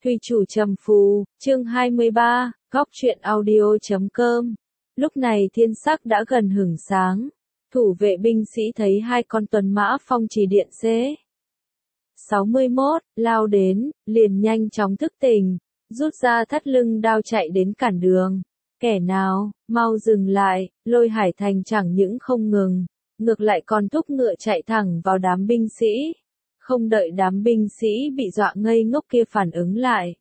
Thủy chủ trầm phù, chương 23, góc truyện audio.com. Lúc này thiên sắc đã gần hửng sáng. Thủ vệ binh sĩ thấy hai con tuần mã phong trì điện xế 61, lao đến, liền nhanh chóng thức tỉnh, rút ra thắt lưng đao chạy đến cản đường. Kẻ nào, mau dừng lại, Lôi Hải Thành chẳng những không ngừng, ngược lại còn thúc ngựa chạy thẳng vào đám binh sĩ. Không đợi đám binh sĩ bị dọa ngây ngốc kia phản ứng lại.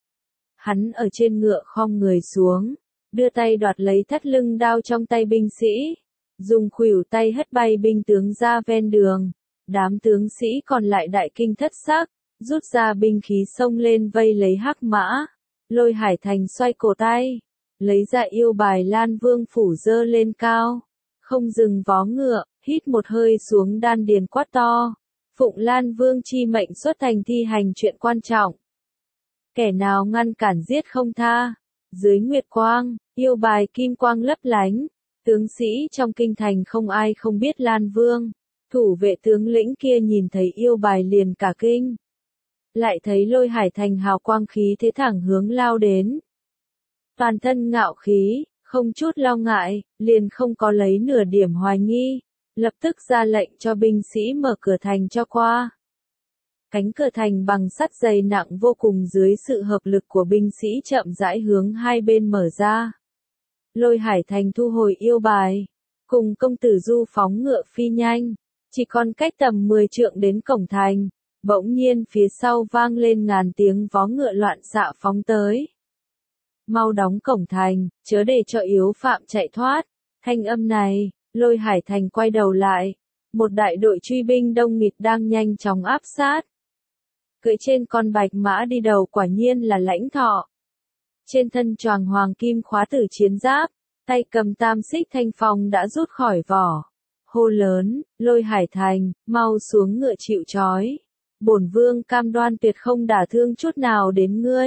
Hắn ở trên ngựa khom người xuống, đưa tay đoạt lấy thắt lưng đao trong tay binh sĩ, dùng khuỷu tay hất bay binh tướng ra ven đường. Đám tướng sĩ còn lại đại kinh thất sắc, rút ra binh khí xông lên vây lấy Hắc Mã. Lôi Hải Thành xoay cổ tay, lấy ra yêu bài Lan Vương phủ giơ lên cao, không dừng vó ngựa, hít một hơi xuống đan điền quát to. Phụng Lan Vương chi mệnh xuất thành thi hành chuyện quan trọng. Kẻ nào ngăn cản giết không tha. Dưới nguyệt quang, yêu bài kim quang lấp lánh, tướng sĩ trong kinh thành không ai không biết Lan Vương. Thủ vệ tướng lĩnh kia nhìn thấy yêu bài liền cả kinh. Lại thấy Lôi Hải Thành hào quang khí thế thẳng hướng lao đến. Toàn thân ngạo khí, không chút lo ngại, liền không có lấy nửa điểm hoài nghi. Lập tức ra lệnh cho binh sĩ mở cửa thành cho qua. Cánh cửa thành bằng sắt dày nặng vô cùng dưới sự hợp lực của binh sĩ chậm rãi hướng hai bên mở ra. Lôi Hải Thành thu hồi yêu bài, cùng công tử Du phóng ngựa phi nhanh, chỉ còn cách tầm 10 trượng đến cổng thành, bỗng nhiên phía sau vang lên ngàn tiếng vó ngựa loạn xạ phóng tới. Mau đóng cổng thành, chớ để cho yếu phạm chạy thoát. Thanh âm này, Lôi Hải Thành quay đầu lại, một đại đội truy binh đông nghịt đang nhanh chóng áp sát. Cưỡi trên con bạch mã đi đầu quả nhiên là Lãnh Thọ. Trên thân choàng hoàng kim khóa tử chiến giáp, tay cầm tam xích thanh phong đã rút khỏi vỏ. Hô lớn, Lôi Hải Thành, mau xuống ngựa chịu trói. Bổn vương cam đoan tuyệt không đả thương chút nào đến ngươi.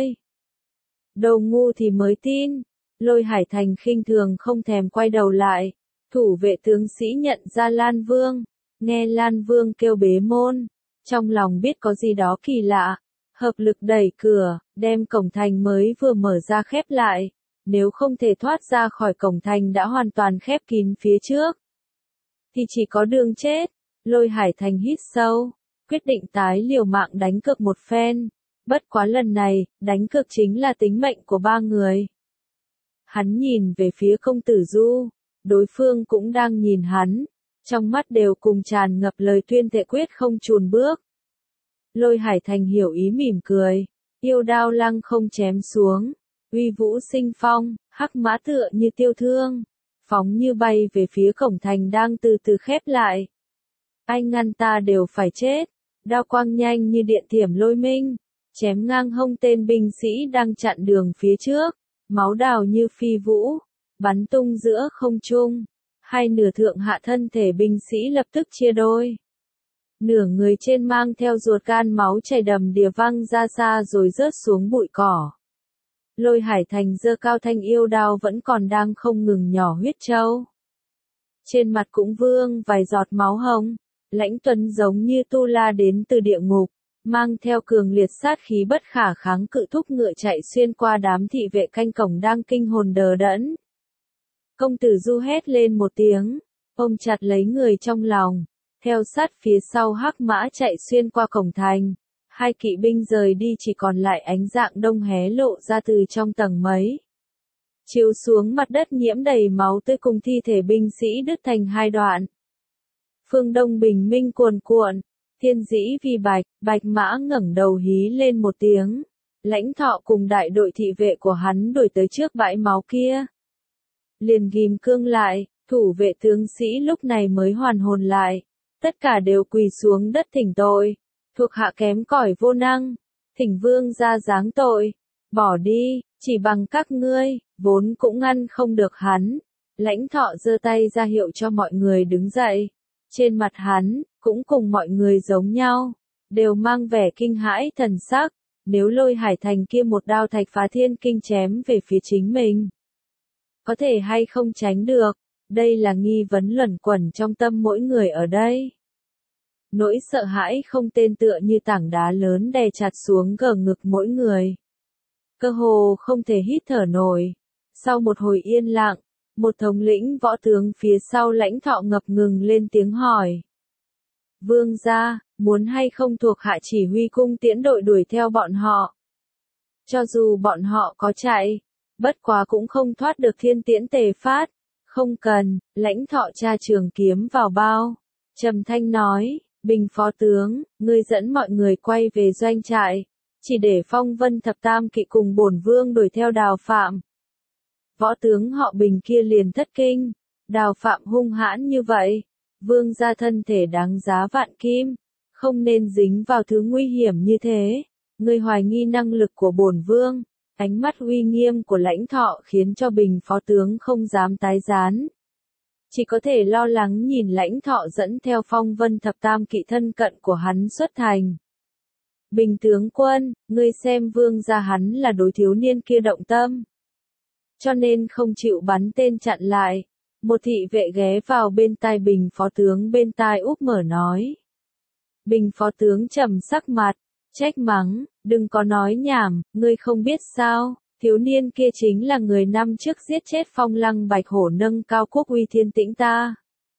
Đồ ngu thì mới tin. Lôi Hải Thành khinh thường không thèm quay đầu lại. Thủ vệ tướng sĩ nhận ra Lan Vương, nghe Lan Vương kêu bế môn, trong lòng biết có gì đó kỳ lạ, hợp lực đẩy cửa, đem cổng thành mới vừa mở ra khép lại, nếu không thể thoát ra khỏi cổng thành đã hoàn toàn khép kín phía trước, thì chỉ có đường chết. Lôi Hải Thành hít sâu, quyết định tái liều mạng đánh cược một phen, bất quá lần này, đánh cược chính là tính mệnh của ba người. Hắn nhìn về phía công tử Du. Đối phương cũng đang nhìn hắn, trong mắt đều cùng tràn ngập lời tuyên thệ quyết không chùn bước. Lôi Hải Thành hiểu ý mỉm cười, yêu đao lăng không chém xuống, uy vũ sinh phong, Hắc Mã tựa như tiêu thương, phóng như bay về phía cổng thành đang từ từ khép lại. Ai ngăn ta đều phải chết, đao quang nhanh như điện thiểm lôi minh, chém ngang hông tên binh sĩ đang chặn đường phía trước, máu đào như phi vũ. Bắn tung giữa không trung, hai nửa thượng hạ thân thể binh sĩ lập tức chia đôi. Nửa người trên mang theo ruột gan máu chảy đầm đìa văng ra xa rồi rớt xuống bụi cỏ. Lôi Hải Thành giơ cao thanh yêu đao vẫn còn đang không ngừng nhỏ huyết châu. Trên mặt cũng vương vài giọt máu hồng, Lãnh Tuấn giống như tu la đến từ địa ngục, mang theo cường liệt sát khí bất khả kháng cự thúc ngựa chạy xuyên qua đám thị vệ canh cổng đang kinh hồn đờ đẫn. Công tử Du hét lên một tiếng, ôm chặt lấy người trong lòng, theo sát phía sau Hắc Mã chạy xuyên qua cổng thành. Hai kỵ binh rời đi chỉ còn lại ánh dạng đông hé lộ ra từ trong tầng mây. Chiếu xuống mặt đất nhiễm đầy máu tươi cùng thi thể binh sĩ đứt thành hai đoạn. Phương Đông bình minh cuồn cuộn, thiên dĩ vì Bạch Mã ngẩng đầu hí lên một tiếng. Lãnh Thọ cùng đại đội thị vệ của hắn đuổi tới trước bãi máu kia. Liền ghim cương lại, thủ vệ tướng sĩ lúc này mới hoàn hồn lại, tất cả đều quỳ xuống đất thỉnh tội, thuộc hạ kém cỏi vô năng, thỉnh vương ra giáng tội, bỏ đi, chỉ bằng các ngươi, vốn cũng ngăn không được hắn. Lãnh Thọ giơ tay ra hiệu cho mọi người đứng dậy, trên mặt hắn, cũng cùng mọi người giống nhau, đều mang vẻ kinh hãi thần sắc, nếu Lôi Hải Thành kia một đao thạch phá thiên kinh chém về phía chính mình. Có thể hay không tránh được, đây là nghi vấn luẩn quẩn trong tâm mỗi người ở đây. Nỗi sợ hãi không tên tựa như tảng đá lớn đè chặt xuống gờ ngực mỗi người. cơ hồ không thể hít thở nổi. Sau một hồi yên lặng, một thống lĩnh võ tướng phía sau Lãnh Thọ ngập ngừng lên tiếng hỏi. Vương gia, muốn hay không thuộc hạ chỉ huy cung tiễn đội đuổi theo bọn họ? Cho dù bọn họ có chạy, bất quá cũng không thoát được thiên tiễn tề phát. Không cần, Lãnh Thọ tra trường kiếm vào bao. Trầm thanh nói, Bình phó tướng, ngươi dẫn mọi người quay về doanh trại. Chỉ để Phong Vân Thập Tam Kỵ cùng bổn vương đuổi theo Đào Phạm. Võ tướng họ Bình kia liền thất kinh. Đào Phạm hung hãn như vậy. Vương gia thân thể đáng giá vạn kim. Không nên dính vào thứ nguy hiểm như thế. Ngươi hoài nghi năng lực của bổn vương. Ánh mắt uy nghiêm của Lãnh Thọ khiến cho Bình phó tướng không dám tái gián. Chỉ có thể lo lắng nhìn Lãnh Thọ dẫn theo Phong Vân Thập Tam Kỵ thân cận của hắn xuất thành. Bình tướng quân, ngươi xem vương gia hắn là đối thiếu niên kia động tâm. Cho nên không chịu bắn tên chặn lại. Một thị vệ ghé vào bên tai Bình phó tướng bên tai úp mở nói. Bình phó tướng trầm sắc mặt, trách mắng, đừng có nói nhảm, ngươi không biết sao, thiếu niên kia chính là người năm trước giết chết Phong Lăng Bạch Hổ nâng cao quốc uy thiên tĩnh ta.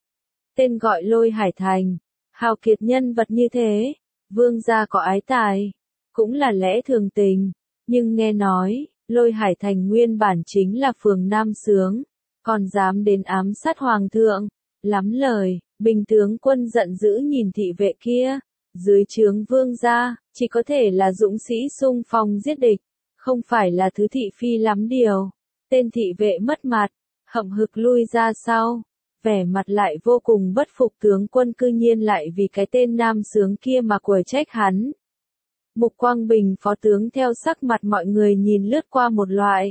Tên gọi Lôi Hải Thành, hào kiệt nhân vật như thế, vương gia có ái tài, cũng là lẽ thường tình, nhưng nghe nói, Lôi Hải Thành nguyên bản chính là phường Nam Sướng, còn dám đến ám sát hoàng thượng, lắm lời. Bình tướng quân giận dữ nhìn thị vệ kia, dưới trướng vương gia, chỉ có thể là dũng sĩ xung phong giết địch, không phải là thứ thị phi lắm điều. Tên thị vệ mất mặt, hậm hực lui ra sau, vẻ mặt lại vô cùng bất phục tướng quân cư nhiên lại vì cái tên nam sướng kia mà quở trách hắn. Mục Quang Bình phó tướng theo sắc mặt mọi người nhìn lướt qua một loại.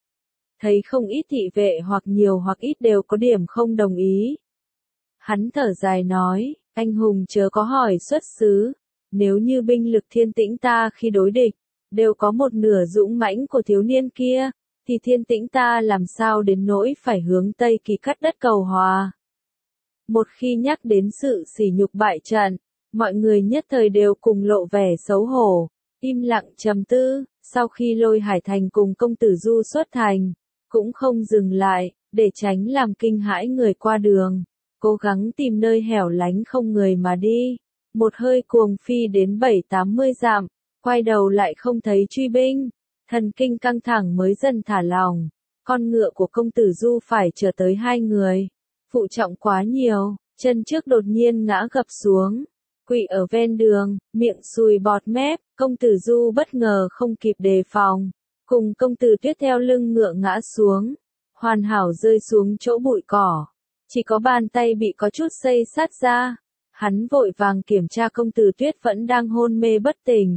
Thấy không ít thị vệ hoặc nhiều hoặc ít đều có điểm không đồng ý. Hắn thở dài nói, anh hùng chớ có hỏi xuất xứ, nếu như binh lực thiên tĩnh ta khi đối địch, đều có một nửa dũng mãnh của thiếu niên kia, thì thiên tĩnh ta làm sao đến nỗi phải hướng Tây Kỳ cắt đất cầu hòa. Một khi nhắc đến sự sỉ nhục bại trận, mọi người nhất thời đều cùng lộ vẻ xấu hổ, im lặng trầm tư, sau khi Lôi Hải Thành cùng công tử Du xuất thành, cũng không dừng lại, để tránh làm kinh hãi người qua đường. Cố gắng tìm nơi hẻo lánh không người mà đi, một hơi cuồng phi đến 70-80 dặm, quay đầu lại không thấy truy binh, thần kinh căng thẳng mới dần thả lòng, con ngựa của công tử Du phải chờ tới 2 người, phụ trọng quá nhiều, chân trước đột nhiên ngã gập xuống, quỵ ở ven đường, miệng sùi bọt mép, công tử Du bất ngờ không kịp đề phòng, cùng công tử Tuyết theo lưng ngựa ngã xuống, hoàn hảo rơi xuống chỗ bụi cỏ. Chỉ có bàn tay bị có chút xây sát ra, hắn vội vàng kiểm tra công tử Tuyết vẫn đang hôn mê bất tỉnh.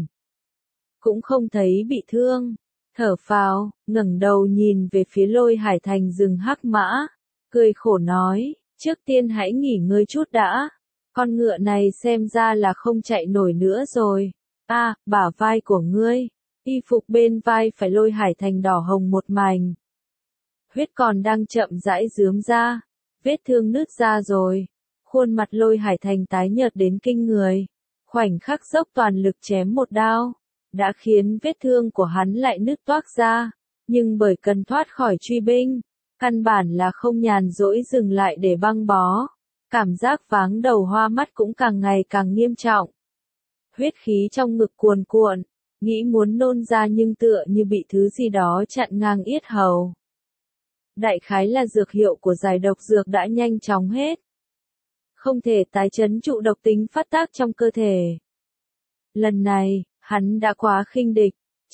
Cũng không thấy bị thương, thở phào, ngẩng đầu nhìn về phía Lôi Hải Thành rừng hắc mã, cười khổ nói, trước tiên hãy nghỉ ngơi chút đã, con ngựa này xem ra là không chạy nổi nữa rồi. Bả vai của ngươi, y phục bên vai phải Lôi Hải Thành đỏ hồng một mảnh. Huyết còn đang chậm rãi rướm ra. Vết thương nứt ra rồi, khuôn mặt Lôi Hải Thành tái nhợt đến kinh người, khoảnh khắc dốc toàn lực chém một đao, đã khiến vết thương của hắn lại nứt toác ra, nhưng bởi cần thoát khỏi truy binh, căn bản là không nhàn rỗi dừng lại để băng bó, cảm giác váng đầu hoa mắt cũng càng ngày càng nghiêm trọng. Huyết khí trong ngực cuồn cuộn, nghĩ muốn nôn ra nhưng tựa như bị thứ gì đó chặn ngang yết hầu. Đại khái là dược hiệu của giải độc dược đã nhanh chóng hết. Không thể tái trấn trụ độc tính phát tác trong cơ thể. Lần này, hắn đã quá khinh địch.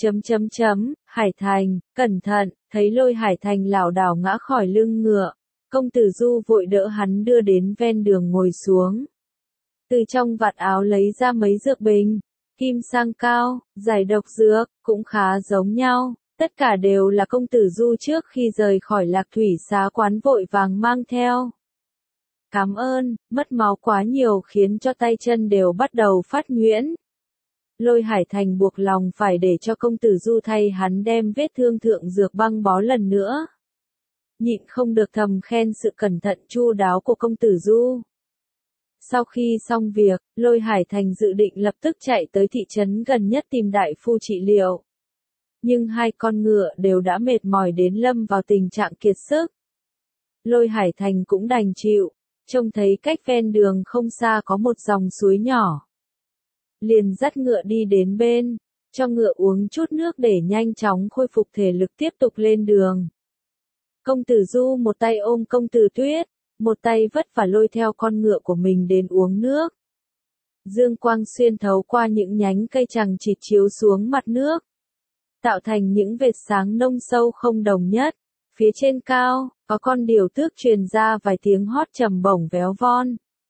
Hải Thành, cẩn thận, thấy Lôi Hải Thành lảo đảo ngã khỏi lưng ngựa. Công tử Du vội đỡ hắn đưa đến ven đường ngồi xuống. Từ trong vạt áo lấy ra mấy dược bình, kim sang cao, giải độc dược, cũng khá giống nhau. Tất cả đều là công tử Du trước khi rời khỏi Lạc Thủy Xá quán vội vàng mang theo. Cảm ơn, mất máu quá nhiều khiến cho tay chân đều bắt đầu phát nhuyễn. Lôi Hải Thành buộc lòng phải để cho công tử Du thay hắn đem vết thương thượng dược băng bó lần nữa. Nhịn không được thầm khen sự cẩn thận chu đáo của công tử Du. Sau khi xong việc, Lôi Hải Thành dự định lập tức chạy tới thị trấn gần nhất tìm đại phu trị liệu. nhưng hai con ngựa đều đã mệt mỏi đến lâm vào tình trạng kiệt sức. Lôi Hải Thành cũng đành chịu, trông thấy cách ven đường không xa có một dòng suối nhỏ. Liền dắt ngựa đi đến bên, cho ngựa uống chút nước để nhanh chóng khôi phục thể lực tiếp tục lên đường. Công tử Du một tay ôm công tử Tuyết, một tay vất vả lôi theo con ngựa của mình đến uống nước. Dương quang xuyên thấu qua những nhánh cây chằng chịt chiếu xuống mặt nước, tạo thành những vệt sáng nông sâu không đồng nhất. Phía trên cao, có con điểu tước truyền ra vài tiếng hót trầm bổng véo von.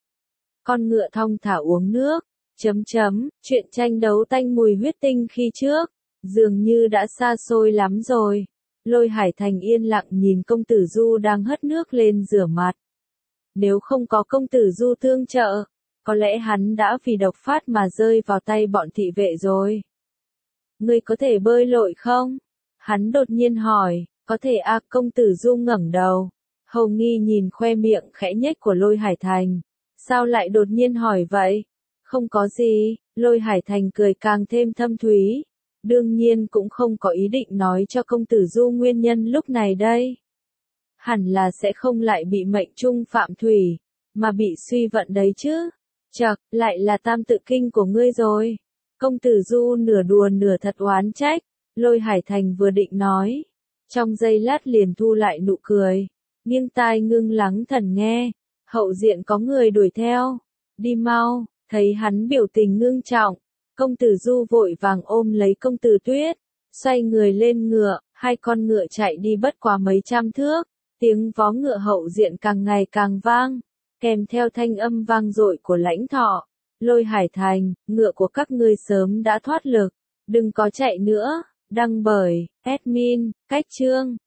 Con ngựa thong thả uống nước, chuyện tranh đấu tanh mùi huyết tinh khi trước, dường như đã xa xôi lắm rồi. Lôi Hải Thành yên lặng nhìn công tử Du đang hất nước lên rửa mặt. Nếu không có công tử Du tương trợ, có lẽ hắn đã vì độc phát mà rơi vào tay bọn thị vệ rồi. Ngươi có thể bơi lội không? Hắn đột nhiên hỏi. Có thể à, công tử Du ngẩng đầu. Hầu nghi nhìn khoe miệng khẽ nhếch của Lôi Hải Thành. Sao lại đột nhiên hỏi vậy? Không có gì, Lôi Hải Thành cười càng thêm thâm thúy. Đương nhiên cũng không có ý định nói cho công tử Du nguyên nhân lúc này đây. Hẳn là sẽ không lại bị mệnh trung phạm thủy, mà bị suy vận đấy chứ. Chậc, lại là tam tự kinh của ngươi rồi. Công tử Du nửa đùa nửa thật oán trách. Lôi Hải Thành vừa định nói. Trong giây lát liền thu lại nụ cười. Nghiêng tai ngưng lắng thần nghe. Hậu diện có người đuổi theo. Đi mau, thấy hắn biểu tình ngưng trọng. Công tử Du vội vàng ôm lấy công tử Tuyết. Xoay người lên ngựa, hai con ngựa chạy đi bất quá mấy trăm thước. Tiếng vó ngựa hậu diện càng ngày càng vang. Kèm theo thanh âm vang dội của Lãnh Thọ. Lôi Hải Thành, ngựa của các ngươi sớm đã thoát lực. Đừng có chạy nữa. Đăng bởi, admin, Cách Chương.